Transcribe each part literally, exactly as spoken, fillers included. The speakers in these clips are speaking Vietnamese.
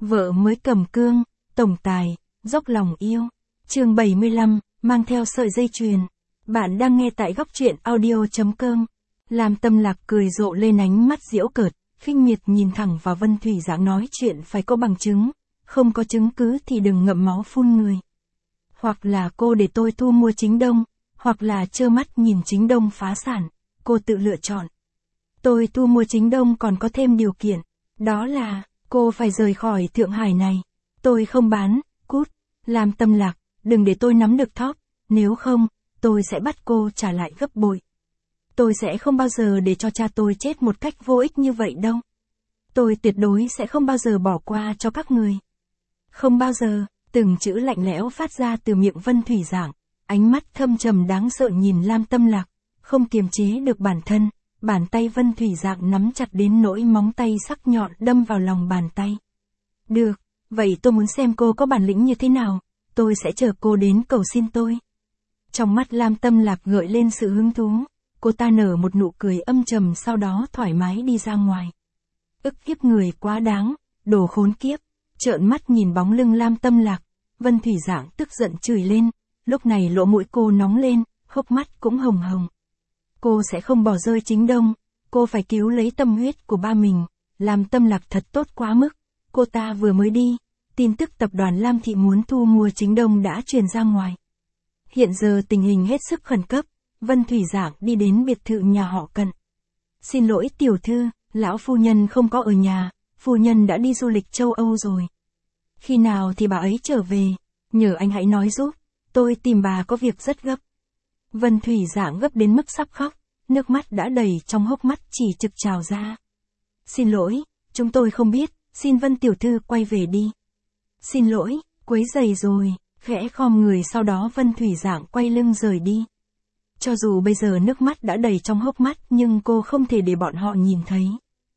Vợ mới cầm cương, tổng tài, dốc lòng yêu. Chương bảy mươi lăm, mang theo sợi dây chuyền. Bạn đang nghe tại góc truyện audio chấm com. Lam Tâm Lạc cười rộ lên, ánh mắt giễu cợt, khinh miệt nhìn thẳng vào Vân Thủy Dạng, nói chuyện phải có bằng chứng, không có chứng cứ thì đừng ngậm máu phun người. Hoặc là cô để tôi thu mua Chính Đông, hoặc là trơ mắt nhìn Chính Đông phá sản, cô tự lựa chọn. Tôi thu mua Chính Đông còn có thêm điều kiện, đó là, cô phải rời khỏi Thượng Hải này. Tôi không bán, cút. Lam Tâm Lạc, đừng để tôi nắm được thóp, nếu không, tôi sẽ bắt cô trả lại gấp bội. Tôi sẽ không bao giờ để cho cha tôi chết một cách vô ích như vậy đâu. Tôi tuyệt đối sẽ không bao giờ bỏ qua cho các người. Không bao giờ, từng chữ lạnh lẽo phát ra từ miệng Vân Thủy Dạng, ánh mắt thâm trầm đáng sợ nhìn Lam Tâm Lạc, không kiềm chế được bản thân, bàn tay Vân Thủy Dạng nắm chặt đến nỗi móng tay sắc nhọn đâm vào lòng bàn tay. Được, vậy tôi muốn xem cô có bản lĩnh như thế nào, tôi sẽ chờ cô đến cầu xin tôi. Trong mắt Lam Tâm Lạc gợi lên sự hứng thú, cô ta nở một nụ cười âm trầm, sau đó thoải mái đi ra ngoài. Ức hiếp người quá đáng, đồ khốn kiếp. Trợn mắt nhìn bóng lưng Lam Tâm Lạc, Vân Thủy Dạng tức giận chửi lên, lúc này lỗ mũi cô nóng lên, hốc mắt cũng hồng hồng. Cô sẽ không bỏ rơi Chính Đông, cô phải cứu lấy tâm huyết của ba mình. Lam Tâm Lạc thật tốt quá mức, cô ta vừa mới đi, tin tức tập đoàn Lam Thị muốn thu mua Chính Đông đã truyền ra ngoài. Hiện giờ tình hình hết sức khẩn cấp, Vân Thủy Dạng đi đến biệt thự nhà họ Cận. Xin lỗi tiểu thư, lão phu nhân không có ở nhà, phu nhân đã đi du lịch châu Âu rồi. Khi nào thì bà ấy trở về, nhờ anh hãy nói giúp, tôi tìm bà có việc rất gấp. Vân Thủy Dạng gấp đến mức sắp khóc, nước mắt đã đầy trong hốc mắt chỉ trực trào ra. Xin lỗi, chúng tôi không biết, xin Vân tiểu thư quay về đi. Xin lỗi, quấy rầy rồi, khẽ khom người, sau đó Vân Thủy Dạng quay lưng rời đi. Cho dù bây giờ nước mắt đã đầy trong hốc mắt nhưng cô không thể để bọn họ nhìn thấy.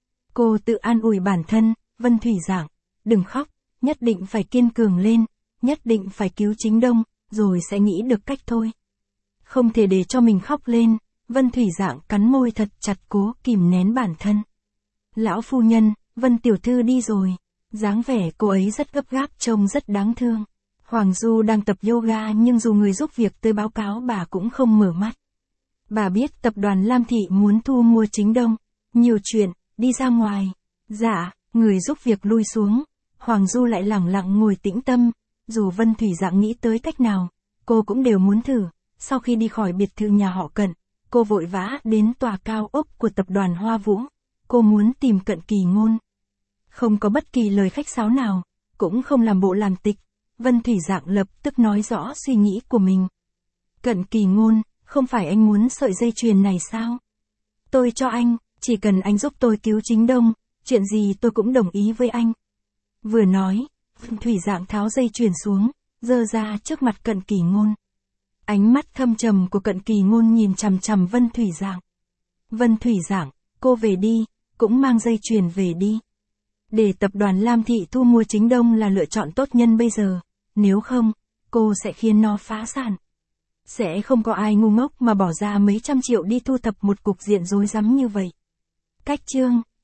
Cô tự an ủi bản thân, Vân Thủy Dạng, đừng khóc, nhất định phải kiên cường lên, nhất định phải cứu Chính Đông, rồi sẽ nghĩ được cách thôi. Không thể để cho mình khóc lên, Vân Thủy Dạng cắn môi thật chặt, cố kìm nén bản thân. Lão phu nhân, Vân tiểu thư đi rồi, dáng vẻ cô ấy rất gấp gáp, trông rất đáng thương. Hoàng Du đang tập yoga nhưng dù người giúp việc tới báo cáo bà cũng không mở mắt. Bà biết tập đoàn Lam Thị muốn thu mua Chính Đông, nhiều chuyện, đi ra ngoài. Dạ, người giúp việc lui xuống, Hoàng Du lại lẳng lặng ngồi tĩnh tâm, dù Vân Thủy Dạng nghĩ tới cách nào, cô cũng đều muốn thử. Sau khi đi khỏi biệt thự nhà họ Cận, cô vội vã đến tòa cao ốc của tập đoàn Hoa Vũ, cô muốn tìm Cận Kỳ Ngôn. Không có bất kỳ lời khách sáo nào, cũng không làm bộ làm tịch, Vân Thủy Dạng lập tức nói rõ suy nghĩ của mình. Cận Kỳ Ngôn, không phải anh muốn sợi dây chuyền này sao? Tôi cho anh, chỉ cần anh giúp tôi cứu Chính Đông, chuyện gì tôi cũng đồng ý với anh. Vừa nói, Vân Thủy Dạng tháo dây chuyền xuống, giơ ra trước mặt Cận Kỳ Ngôn. Ánh mắt thâm trầm của Cận Kỳ Ngôn nhìn chằm chằm Vân Thủy Dạng. Vân Thủy Dạng, cô về đi, cũng mang dây chuyền về đi. Để tập đoàn Lam Thị thu mua Chính Đông là lựa chọn tốt nhân bây giờ, nếu không, cô sẽ khiến nó phá sản. Sẽ không có ai ngu ngốc mà bỏ ra mấy trăm triệu đi thu thập một cục diện rối rắm như vậy. Cách chương